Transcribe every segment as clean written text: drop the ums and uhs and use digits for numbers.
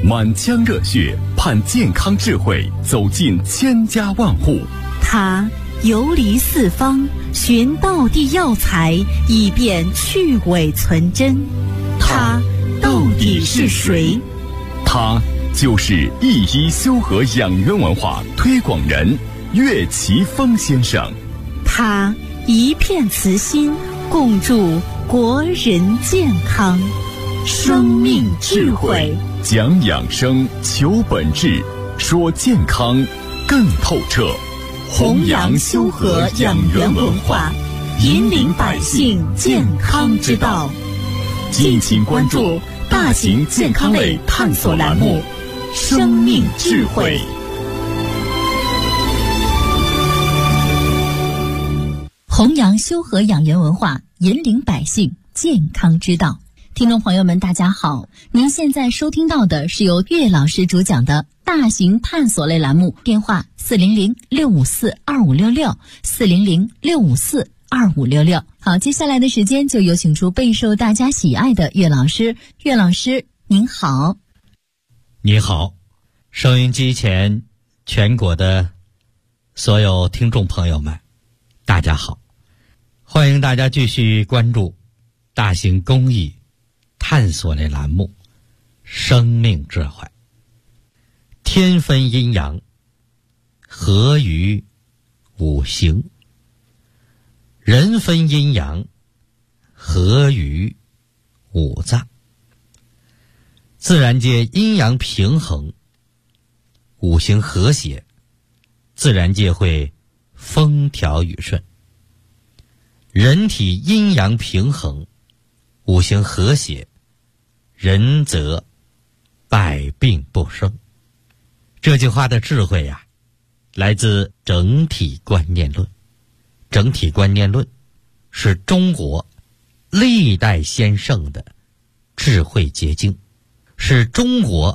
满腔热血盼健康智慧走进千家万户。 他游离四方，寻道地药材，以便去伪存真。他到底是谁？ 他就是一医修和养元文化推广人岳奇峰先生。 他一片慈心，共筑国人健康。生命智慧， 讲养生，求本质，说健康更透彻。 弘扬修和养元文化，引领百姓健康之道。敬请关注大型健康类探索栏目《生命智慧》。弘扬修和养元文化，引领百姓健康之道。听众朋友们，大家好，您现在收听到的是由岳老师主讲的大型探索类栏目，电话400-654-2566，400-654-2566。好，接下来的时间就有请出备受大家喜爱的岳老师。岳老师您好。 你好，收音机前全国的所有听众朋友们，大家好，欢迎大家继续关注大型公益探索类栏目《生命智慧》。天分阴阳，合于五行；人分阴阳，合于五脏。自然界阴阳平衡，五行和谐，自然界会风调雨顺。人体阴阳平衡，五行和谐，人则百病不生。这句话的智慧呀，来自整体观念论。整体观念论是中国历代先圣的智慧结晶，是中国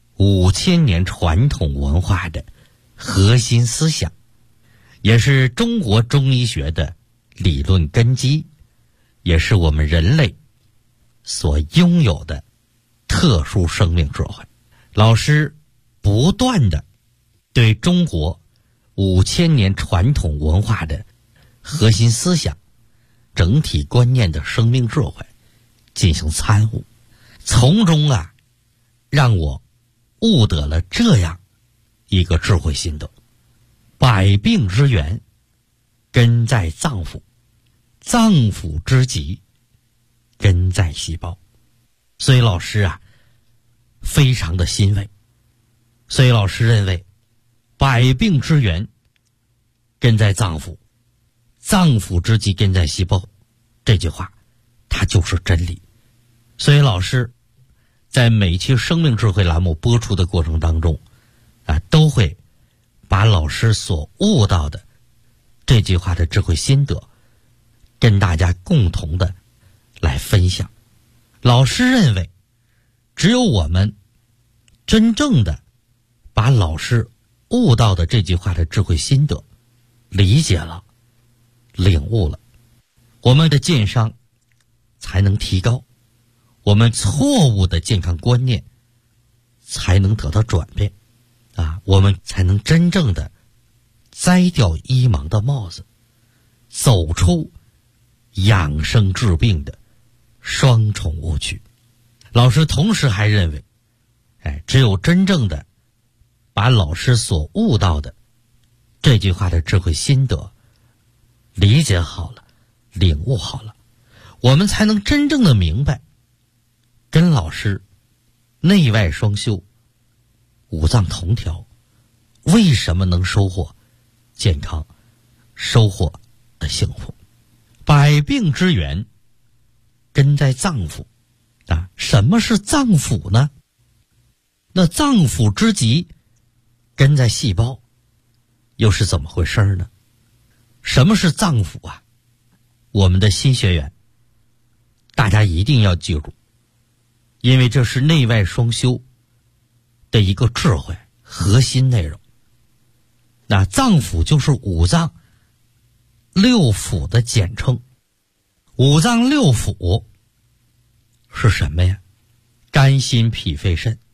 5000年传统文化的核心思想，也是中国中医学的理论根基，也是我们人类所拥有的特殊生命智慧。老师不断的对中国5000年传统文化的核心思想、整体观念的生命智慧进行参悟，从中让我悟得了这样一个智慧心得：百病之源根在脏腑，脏腑之疾根在细胞。所以老师非常的欣慰。所以老师认为，百病之源根在脏腑，脏腑之疾根在细胞，这句话它就是真理。所以老师在每期生命智慧栏目播出的过程当中都会把老师所悟到的这句话的智慧心得跟大家共同的来分享。老师认为，只有我们真正的把老师悟到的这句话的智慧心得理解了、领悟了，我们的健康才能提高，我们错误的健康观念才能得到转变我们才能真正的摘掉医盲的帽子，走出养生治病的双重误区。老师同时还认为，只有真正的把老师所悟到的这句话的智慧心得理解好了、领悟好了，我们才能真正的明白，跟老师内外双修、五脏同调，为什么能收获健康、收获的幸福。百病之源根在脏腑什么是脏腑呢？那脏腑之疾根在细胞，又是怎么回事呢？什么是脏腑我们的新学员大家一定要记住，因为这是内外双修的一个智慧核心内容。那脏腑就是五脏六腑的简称。五脏六腑是什么呀？肝心脾肺肾。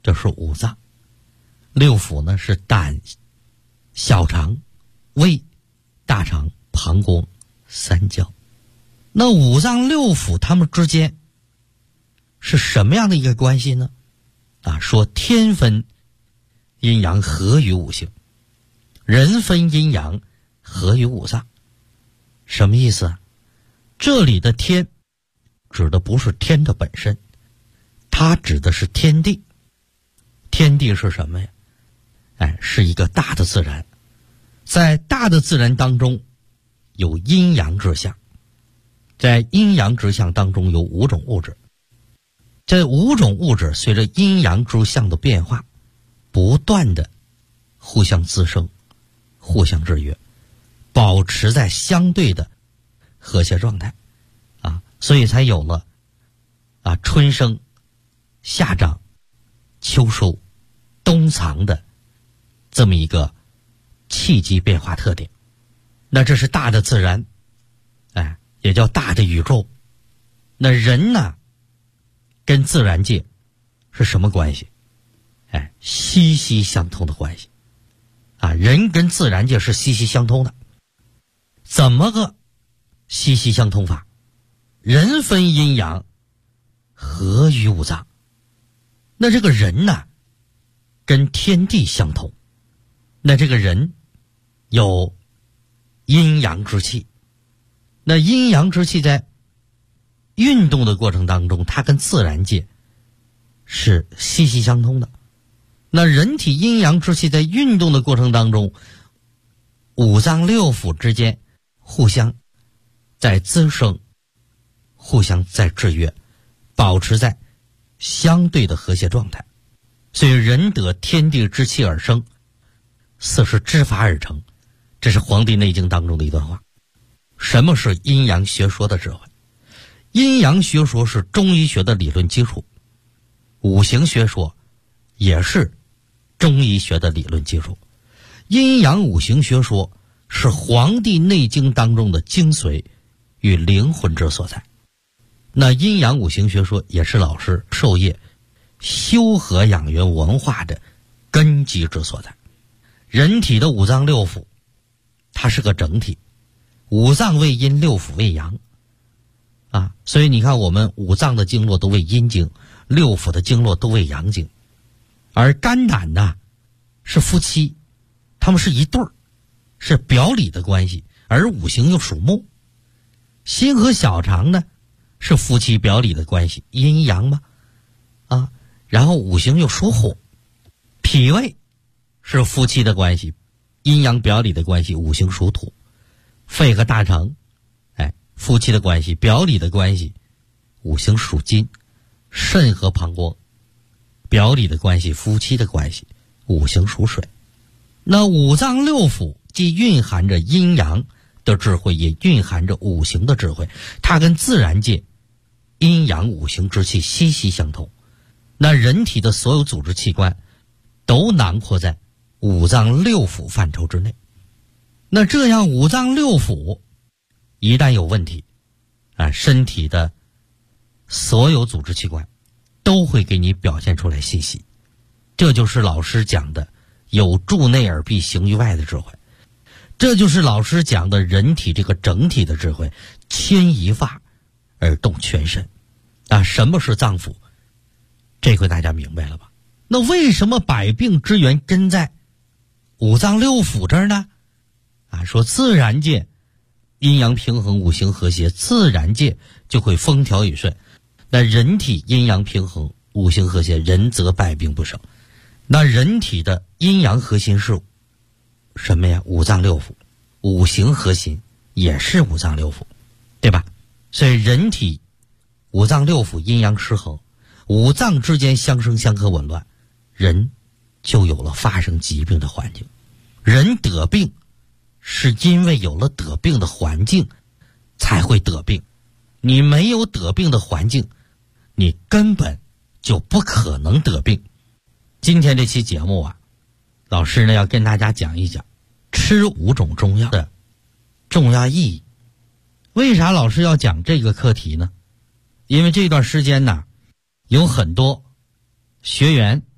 这是五脏。六腑呢是胆、小肠、胃、大肠、膀胱、三焦。那五脏六腑它们之间是什么样的一个关系呢？说天分阴阳合于五行，人分阴阳合于五脏。什么意思啊？这里的天指的不是天的本身，它指的是天地。天地是什么呀？是一个大的自然。在大的自然当中有阴阳之象，在阴阳之象当中有五种物质。这五种物质随着阴阳之象的变化，不断的互相滋生，互相制约，保持在相对的和谐状态所以才有了春生、夏长、秋收、冬藏的这么一个气机变化特点。那这是大的自然，也叫大的宇宙。那人呢，跟自然界是什么关系？息息相通的关系人跟自然界是息息相通的。怎么个息息相通法？人分阴阳合于五脏。那这个人呢，跟天地相通。那这个人有阴阳之气，那阴阳之气在运动的过程当中，它跟自然界是息息相通的。那人体阴阳之气在运动的过程当中，五脏六腑之间互相在滋生，互相在制约，保持在相对的和谐状态。所以人得天地之气而生，色是之法而成。这是《黄帝内经》当中的一段话。什么是阴阳学说的智慧？阴阳学说是中医学的理论基础，五行学说也是中医学的理论基础。阴阳五行学说是《黄帝内经》当中的精髓与灵魂之所在。那阴阳五行学说也是老师授业修和养元文化的根基之所在。人体的五脏六腑它是个整体，五脏为阴，六腑为阳所以你看我们五脏的经络都为阴经，六腑的经络都为阳经。而肝胆呢是夫妻，他们是一对儿，是表里的关系，而五行又属木。心和小肠呢是夫妻表里的关系，阴阳嘛然后五行又属火。脾胃是夫妻的关系，阴阳表里的关系，五行属土。肺和大肠夫妻的关系，表里的关系，五行属金。肾和膀胱表里的关系，夫妻的关系，五行属水。那五脏六腑既蕴含着阴阳的智慧，也蕴含着五行的智慧，它跟自然界阴阳五行之气息息相通。那人体的所有组织器官都囊括在五脏六腑范畴之内。那这样五脏六腑一旦有问题身体的所有组织器官都会给你表现出来信息。这就是老师讲的有助内而必行于外的智慧，这就是老师讲的人体这个整体的智慧，牵一发而动全身什么是脏腑？这回大家明白了吧？那为什么百病之源真在五脏六腑这儿呢？说自然界阴阳平衡，五行和谐，自然界就会风调雨顺。那人体阴阳平衡，五行和谐，人则百病不生。那人体的阴阳核心是什么呀？五脏六腑。五行核心也是五脏六腑，对吧？所以人体五脏六腑阴阳失衡，五脏之间相生相克紊乱，人就有了发生疾病的环境。人得病是因为有了得病的环境才会得病，你没有得病的环境，你根本就不可能得病。今天这期节目老师呢要跟大家讲一讲吃5种中药的重要意义。为啥老师要讲这个课题呢？因为这段时间有很多学员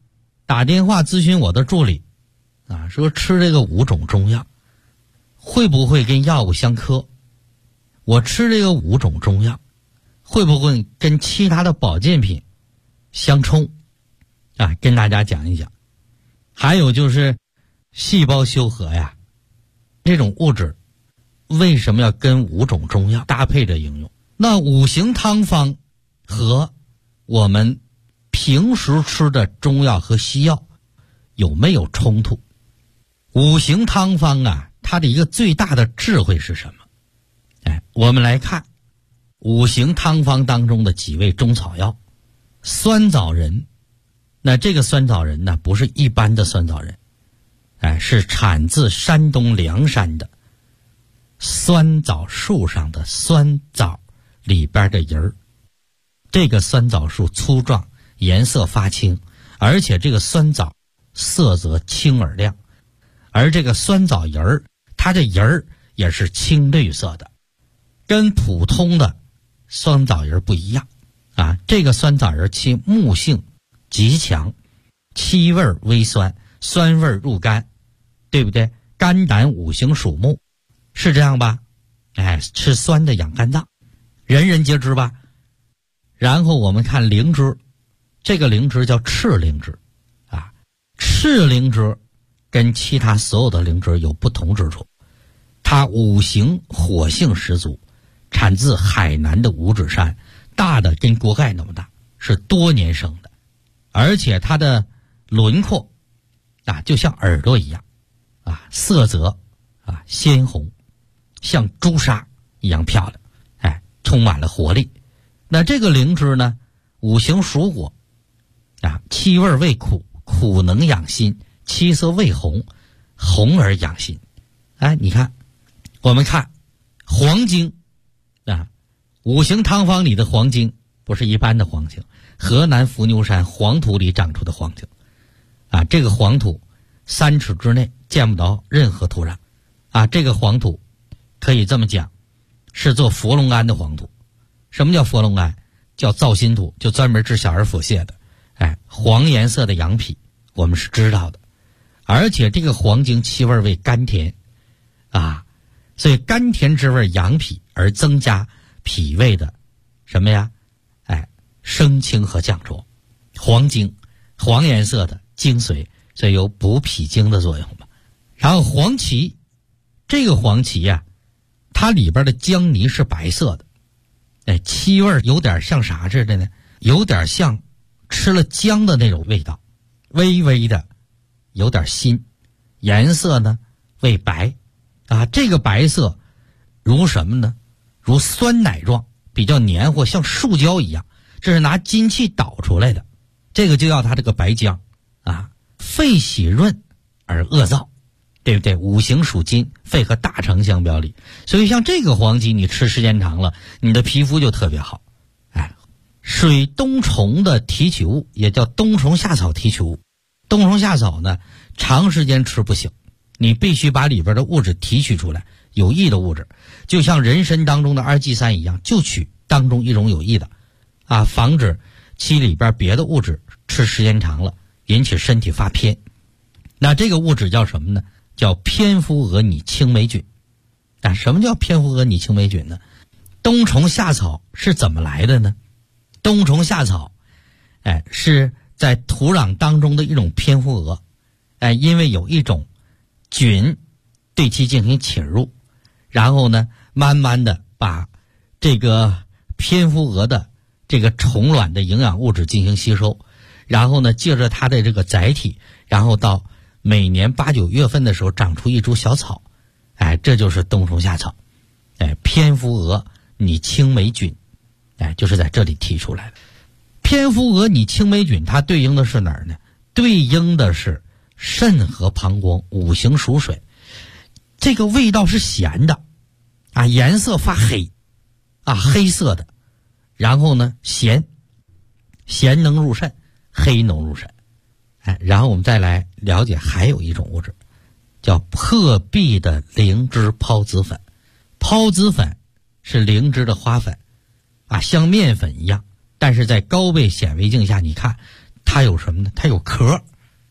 打电话咨询我的助理啊，说吃这个5种中药会不会跟药物相克？我吃这个5种中药会不会跟其他的保健品相冲啊？跟大家讲一讲。还有就是细胞修和呀，这种物质为什么要跟5种中药搭配着应用？那五行汤方和我们平时吃的中药和西药有没有冲突？五行汤方啊，它的一个最大的智慧是什么？我们来看五行汤方当中的几味中草药。酸枣仁，那这个酸枣仁呢，不是一般的酸枣仁，是产自山东凉山的酸枣树上的酸枣里边的仁儿。这个酸枣树粗壮，颜色发青，而且这个酸枣色泽青而亮，而这个酸枣仁儿，它的仁儿也是青绿色的，跟普通的酸枣仁不一样啊。这个酸枣仁其木性极强，气味微酸，酸味入肝，对不对？肝胆五行属木，是这样吧？吃酸的养肝脏，人人皆知吧？然后我们看灵芝，这个灵芝叫赤灵芝啊。赤灵芝跟其他所有的灵芝有不同之处，它五行火性十足，产自海南的五指山，大的跟锅盖那么大，是多年生的，而且它的轮廓啊就像耳朵一样啊，色泽啊鲜红，像朱砂一样漂亮，充满了活力。那这个灵芝呢，五行属火啊，气味味苦，苦能养心，气色味红，红而养心。你看，我们看黄精啊，五行汤方里的黄精不是一般的黄精，河南伏牛山黄土里长出的黄精啊。这个黄土3尺之内见不着任何土壤啊。这个黄土可以这么讲，是做佛龙庵的黄土。什么叫佛龙庵？叫造心土，就专门治小儿腹泻的。黄颜色的羊皮我们是知道的，而且这个黄精气味为甘甜啊，所以甘甜之味养脾，而增加脾胃的什么呀？升清和降浊。黄精黄颜色的精髓，所以有补脾经的作用吧。然后黄芪，这个黄芪呀，它里边的姜泥是白色的，气味有点像啥似的呢？有点像吃了姜的那种味道，微微的有点辛，颜色呢为白啊。这个白色如什么呢？如酸奶状，比较黏糊，像树胶一样，这是拿金器捣出来的，这个就要它这个白姜啊。肺喜润而恶燥，对不对？五行属金，肺和大肠相表里，所以像这个黄芪你吃时间长了，你的皮肤就特别好。水冬虫的提取物也叫冬虫夏草提取物。冬虫夏草呢，长时间吃不行，你必须把里边的物质提取出来，有益的物质，就像人参当中的2G3一样，就取当中一种有益的啊，防止其里边别的物质吃时间长了引起身体发偏。那这个物质叫什么呢？叫蝙蝠蛾拟青霉菌。什么叫蝙蝠蛾拟青霉菌呢？冬虫夏草是怎么来的呢？冬虫夏草是在土壤当中的一种蝙蝠蛾，因为有一种菌对其进行侵入，然后呢慢慢的把这个蝙蝠蛾的这个虫卵的营养物质进行吸收，然后呢借着它的这个载体，然后到每年8、9月份的时候长出一株小草，这就是冬虫夏草。蝙蝠蛾拟青霉菌，就是在这里提出来的。蝙蝠蛾拟青霉菌它对应的是哪儿呢？对应的是肾和膀胱，五行属水。这个味道是咸的啊，颜色发黑啊，黑色的，然后呢咸能入肾，黑能入肾。然后我们再来了解还有一种物质叫破壁的灵芝孢子粉。孢子粉是灵芝的花粉啊，像面粉一样，但是在高倍显微镜下你看它有什么呢？它有壳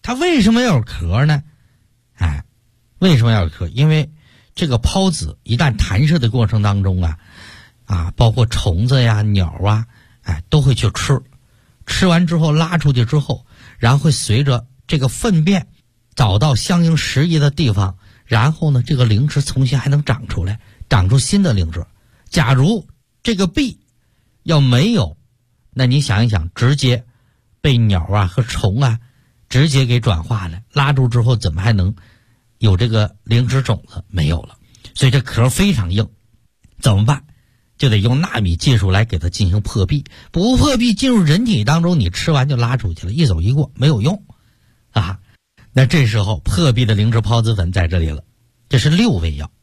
它为什么要有壳呢？为什么要有壳？因为这个孢子一旦弹射的过程当中包括虫子呀、鸟啊，都会去吃，吃完之后拉出去之后，然后会随着这个粪便找到相应适宜的地方，然后呢，这个灵芝重新还能长出来，长出新的灵芝。假如这个壁要没有，那你想一想，直接被鸟和虫直接给转化了，拉住之后怎么还能有这个灵芝种子？没有了。所以这壳非常硬，怎么办？就得用纳米技术来给它进行破壁。不破壁进入人体当中，你吃完就拉出去了，一走一过没有用那这时候破壁的灵芝孢子粉在这里了，这是6味药。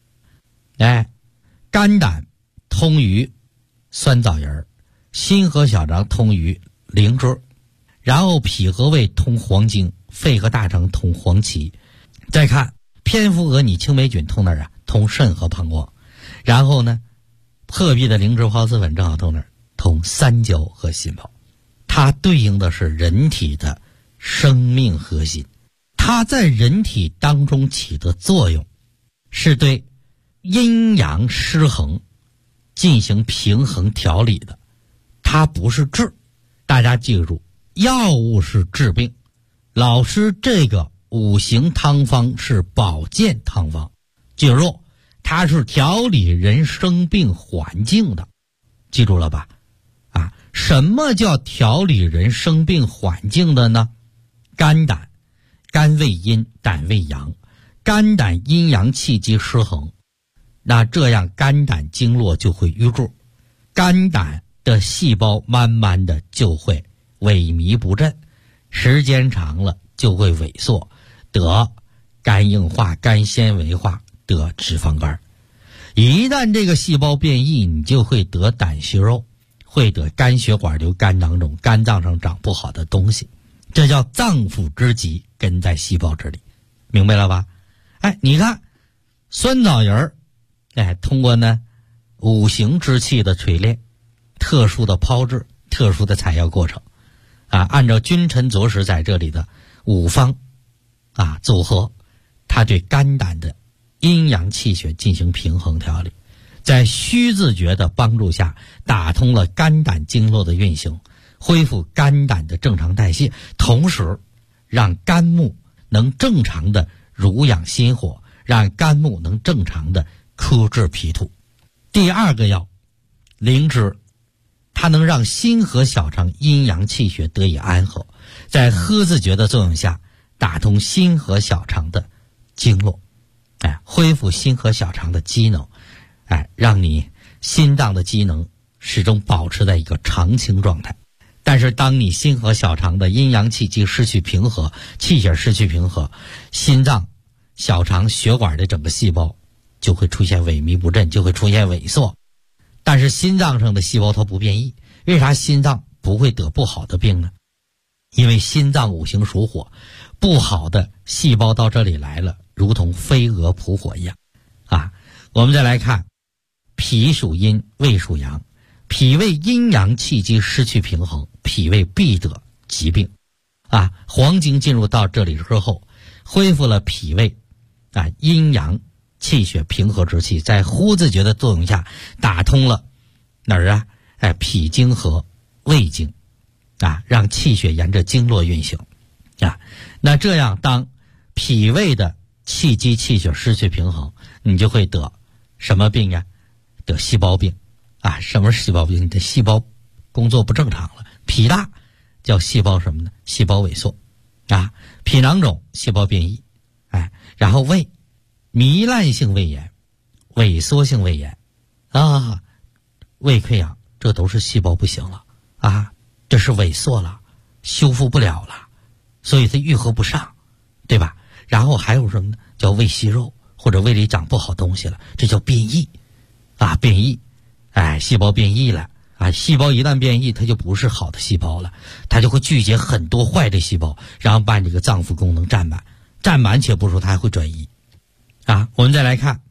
肝胆通于酸枣仁，心和小肠通于灵芝，然后脾和胃通黄精，肺和大肠通黄芪。再看蝙蝠蛾拟青霉菌通哪儿通肾和膀胱。然后呢，破壁的灵芝孢子粉正好通哪儿？通三焦和心包。它对应的是人体的生命核心，它在人体当中起的作用是对阴阳失衡进行平衡调理的，它不是治。大家记住，药物是治病，老师这个五行汤方是保健汤方，记住它是调理人生病环境的，记住了吧？什么叫调理人生病环境的呢？肝胆，肝为阴，胆为阳，肝胆阴阳气机失衡，那这样肝胆经络就会瘀住，肝胆的细胞慢慢的就会萎靡不振，时间长了就会萎缩，得肝硬化、肝纤维化，得脂肪肝。一旦这个细胞变异，你就会得胆息肉，会得肝血管瘤、肝囊肿，肝脏上长不好的东西，这叫脏腑之疾根在细胞这里，明白了吧？你看酸枣仁通过呢五行之气的锤炼，特殊的炮制，特殊的采药过程按照君臣佐使在这里的五方组合，它对肝胆的阴阳气血进行平衡调理，在虚字诀的帮助下打通了肝胆经络的运行，恢复肝胆的正常代谢，同时让肝木能正常的濡养心火，让肝木能正常的克制脾土。第二个药灵芝，它能让心和小肠阴阳气血得以安和，在呵字诀的作用下打通心和小肠的经络，恢复心和小肠的机能，让你心脏的机能始终保持在一个常青状态。但是当你心和小肠的阴阳气机失去平和，气血失去平和，心脏、小肠、血管的整个细胞就会出现萎靡不振，就会出现萎缩。但是心脏上的细胞它不变异，为啥心脏不会得不好的病呢？因为心脏五行属火，不好的细胞到这里来了，如同飞蛾扑火一样我们再来看脾属阴，胃属阳，脾胃阴阳气机失去平衡，脾胃必得疾病黄精进入到这里之后，恢复了脾胃阴阳气血平和之气，在呼字诀的作用下打通了哪儿脾经和胃经让气血沿着经络运行那这样当脾胃的气机气血失去平衡，你就会得什么病呀？得细胞病什么是细胞病？你的细胞工作不正常了。脾大叫细胞什么呢？细胞萎缩脾囊肿，细胞变异然后胃糜烂性胃炎、萎缩性胃炎胃溃疡，这都是细胞不行了这是萎缩了，修复不了了，所以它愈合不上，对吧？然后还有什么呢？叫胃息肉，或者胃里长不好东西了，这叫变异变异细胞变异了细胞一旦变异，它就不是好的细胞了，它就会聚集很多坏的细胞，然后把你这个脏腑功能占满，占满且不说，它还会转移我们再来看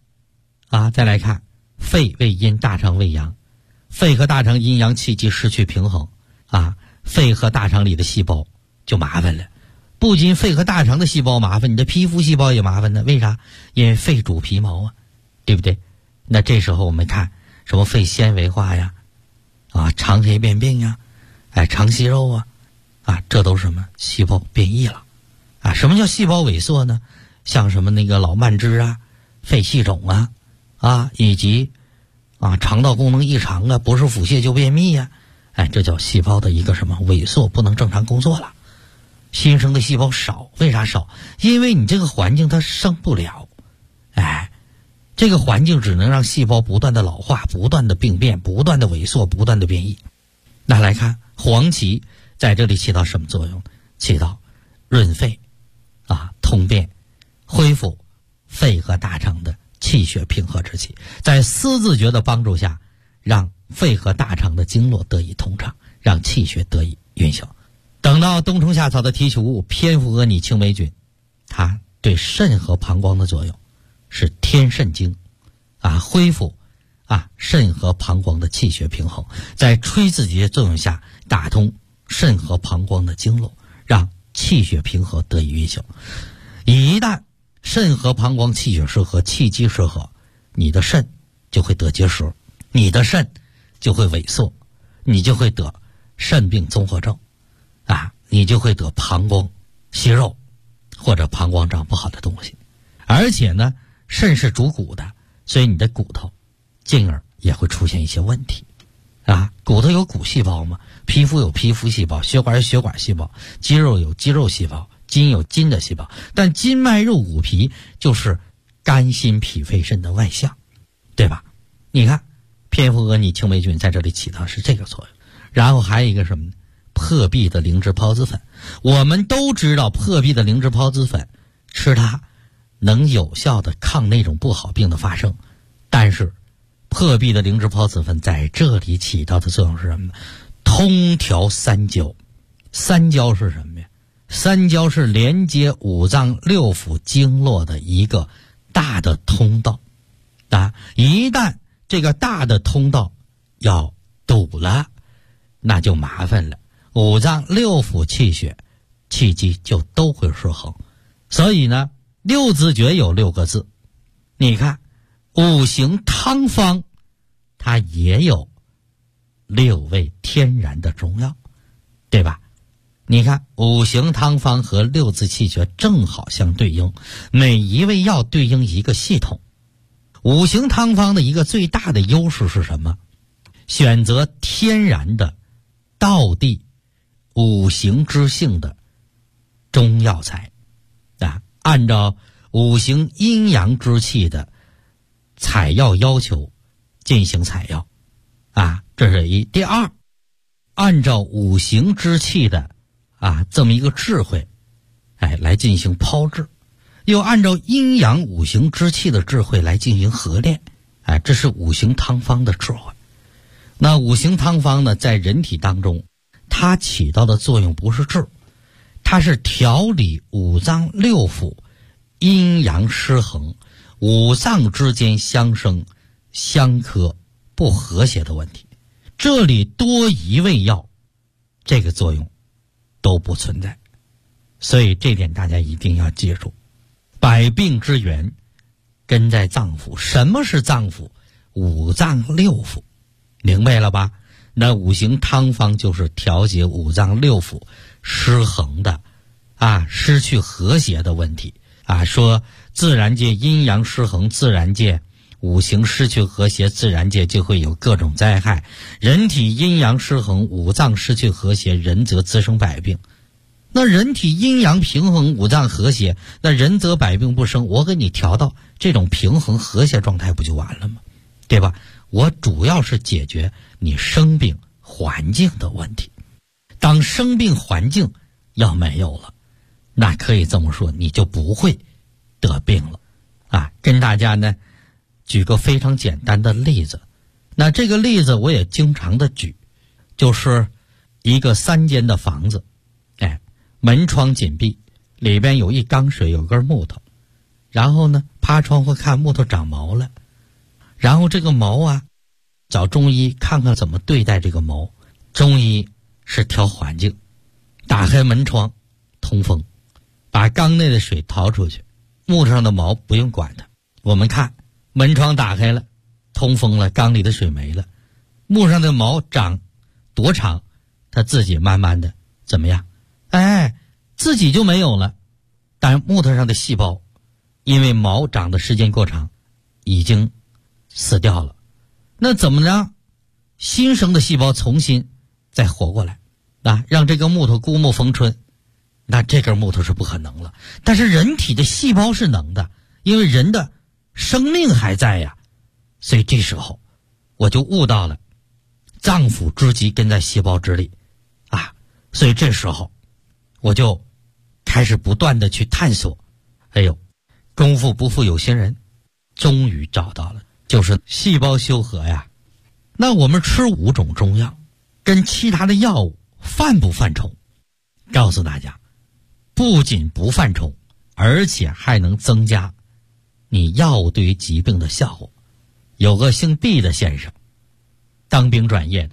肺为阴，大肠为阳，肺和大肠阴阳气机失去平衡肺和大肠里的细胞就麻烦了， 不仅肺和大肠的细胞麻烦，你的皮肤细胞也麻烦呢。为啥？因为肺主皮毛啊，对不对？那这时候我们看什么肺纤维化呀，肠黑变病呀，肠息肉啊，这都是什么？细胞变异了啊。什么叫细胞萎缩呢？像什么那个老慢支啊、肺气肿啊，以及肠道功能异常啊，不是腹泻就便秘呀，这叫细胞的一个什么萎缩，不能正常工作了。新生的细胞少，为啥少？因为你这个环境它生不了，这个环境只能让细胞不断的老化，不断的病变，不断的萎缩，不断的变异。那来看黄芪在这里起到什么作用？起到润肺通便，恢复肺和大肠的气血平和之气，在思字诀的帮助下，让肺和大肠的经络得以通畅，让气血得以运行。等到冬虫夏草的提取物偏复阿拟青霉菌，它对肾和膀胱的作用是添肾精恢复肾和膀胱的气血平衡，在吹字诀作用下打通肾和膀胱的经络，让气血平和得以运行。一旦肾和膀胱气血失和，气机失和，你的肾就会得结石，你的肾就会萎缩，你就会得肾病综合症你就会得膀胱息肉或者膀胱长不好的东西。而且呢，肾是主骨的，所以你的骨头进而也会出现一些问题骨头有骨细胞嘛，皮肤有皮肤细胞，血管有血管细胞，肌肉有肌肉细胞，筋有筋的细胞，但筋脉肉骨皮就是肝心脾肺肾的外象，对吧？你看偏复阿拟青霉菌在这里起到是这个作用。然后还有一个什么呢？破壁的灵芝孢子粉。我们都知道破壁的灵芝孢子粉吃它能有效的抗那种不好病的发生，但是破壁的灵芝孢子粉在这里起到的作用是什么呢？通调三焦。三焦是什么呀？三焦是连接五脏六腑经络的一个大的通道一旦这个大的通道要堵了，那就麻烦了，五脏六腑气血气机就都会失衡。所以呢，六字诀有6个字，你看五行汤方它也有6味天然的中药，对吧？你看五行汤方和6字气诀正好相对应，每一味药对应一个系统。五行汤方的一个最大的优势是什么？选择天然的道地五行之性的中药材按照五行阴阳之气的采药要求进行采药这是一。第二，按照五行之气的这么一个智慧来进行炮制，又按照阴阳五行之气的智慧来进行合炼这是五行汤方的智慧。那五行汤方呢，在人体当中它起到的作用不是治，它是调理五脏六腑阴阳失衡，五脏之间相生相克不和谐的问题。这里多一味药，这个作用都不存在。所以这点大家一定要记住，百病之源根在脏腑。什么是脏腑？五脏六腑，明白了吧？那五行汤方就是调节五脏六腑失衡的失去和谐的问题说自然界阴阳失衡，自然界五行失去和谐，自然界就会有各种灾害。人体阴阳失衡，五脏失去和谐，人则滋生百病。那人体阴阳平衡，五脏和谐，那人则百病不生。我给你调到这种平衡和谐状态不就完了吗？对吧？我主要是解决你生病环境的问题。当生病环境要没有了，那可以这么说，你就不会得病了跟大家呢举个非常简单的例子。那这个例子我也经常的举，就是一个3间的房子门窗紧闭，里边有一缸水，有根木头，然后呢趴窗户看木头长毛了，然后这个毛找中医看看怎么对待这个毛。中医是调环境，打开门窗通风， 把缸内的水逃出去，木头上的毛不用管它。我们看门窗打开了，通风了，缸里的水没了，木头上的毛长多长，它自己慢慢的怎么样？自己就没有了。但木头上的细胞因为毛长的时间过长，已经死掉了。那怎么让新生的细胞重新再活过来让这个木头枯木逢春？那这根木头是不可能了。但是人体的细胞是能的，因为人的生命还在呀。所以这时候我就悟到了脏腑之极根在细胞之里所以这时候我就开始不断的去探索。功夫不负有心人，终于找到了，就是细胞修和呀。那我们吃5种中药跟其他的药物犯不犯冲？告诉大家，不仅不犯冲，而且还能增加你药物对于疾病的效果。有个姓毕的先生，当兵转业的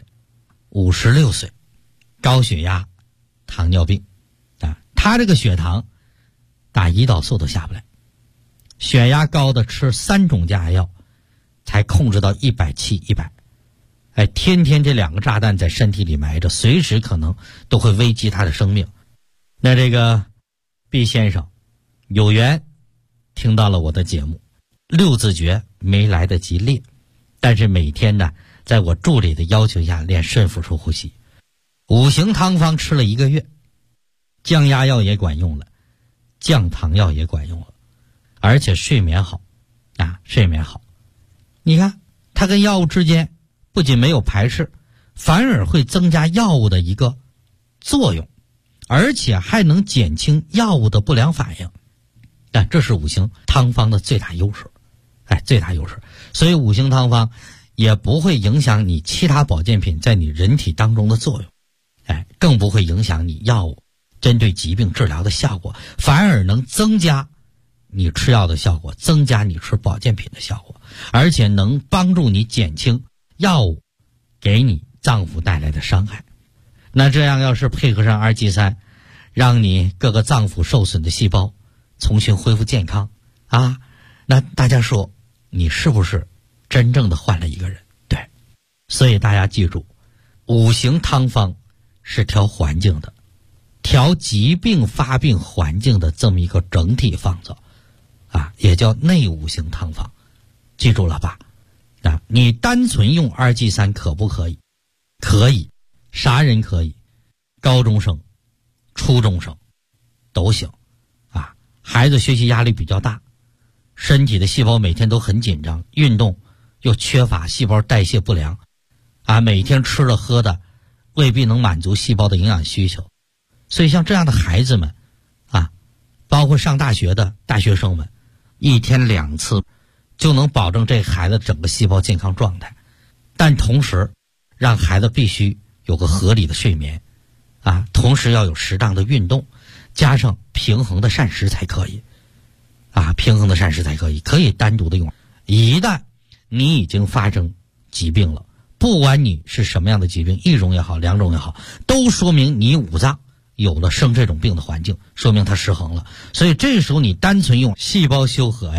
，56岁，高血压、糖尿病他这个血糖打胰岛素都下不来，血压高的吃3种降压药才控制到170、100。天天这2个炸弹在身体里埋着，随时可能都会危及他的生命。那这个毕先生有缘听到了我的节目，6字诀没来得及练，但是每天呢，在我助理的要求下练肾腹式呼吸，5行汤方吃了1个月，降压药也管用了，降糖药也管用了，而且睡眠好睡眠好。你看它跟药物之间不仅没有排斥，反而会增加药物的一个作用，而且还能减轻药物的不良反应。但这是5行汤方的最大优势最大优势。所以5行汤方也不会影响你其他保健品在你人体当中的作用更不会影响你药物针对疾病治疗的效果，反而能增加你吃药的效果，增加你吃保健品的效果，而且能帮助你减轻药物给你脏腑带来的伤害。那这样要是配合上2G3，让你各个脏腑受损的细胞重新恢复健康那大家说你是不是真正的换了一个人？对，所以大家记住，5行汤方是调环境的，调疾病发病环境的这么一个整体方子也叫内5行汤方，记住了吧？你单纯用2G3可不可以？可以，啥人可以？高中生、初中生都行孩子学习压力比较大，身体的细胞每天都很紧张，运动又缺乏，细胞代谢不良每天吃了喝的未必能满足细胞的营养需求。所以像这样的孩子们包括上大学的大学生们，1天2次就能保证这孩子整个细胞健康状态。但同时让孩子必须有个合理的睡眠同时要有适当的运动，加上平衡的膳食才可以平衡的膳食才可以，可以单独的用。一旦你已经发生疾病了，不管你是什么样的疾病，1种也好2种也好，都说明你五脏有了生这种病的环境，说明它失衡了。所以这时候你单纯用细胞修和